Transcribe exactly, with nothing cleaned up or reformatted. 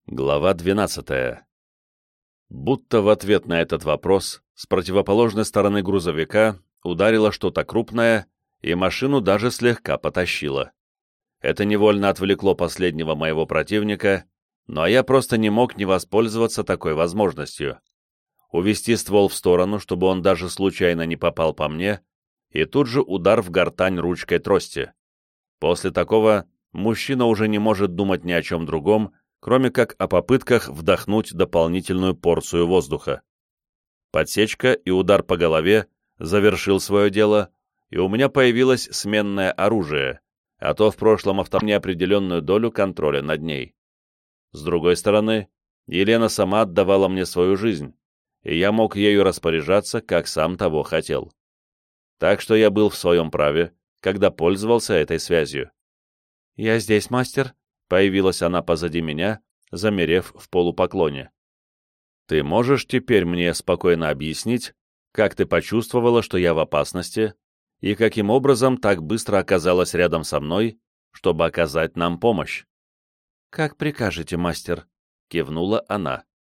Глава двенадцатая. Будто в ответ на этот вопрос с противоположной стороны грузовика ударило что-то крупное, и машину даже слегка потащило. Это невольно отвлекло последнего моего противника, но я просто не мог не воспользоваться такой возможностью. Увести ствол в сторону, чтобы он даже случайно не попал по мне, и тут же удар в гортань ручкой трости. После такого мужчина уже не может думать ни о чем другом, кроме как о попытках вдохнуть дополнительную порцию воздуха. Подсечка и удар по голове завершил свое дело, и у меня появилось сменное оружие, а то в прошлом авто неопределенную долю контроля над ней. С другой стороны, Елена сама отдавала мне свою жизнь, и я мог ею распоряжаться, как сам того хотел. Так что я был в своем праве, когда пользовался этой связью. «Я здесь, мастер», — появилась она позади меня, замерев в полупоклоне. «Ты можешь теперь мне спокойно объяснить, как ты почувствовала, что я в опасности, и каким образом так быстро оказалась рядом со мной, чтобы оказать нам помощь?» «Как прикажете, мастер», — кивнула она.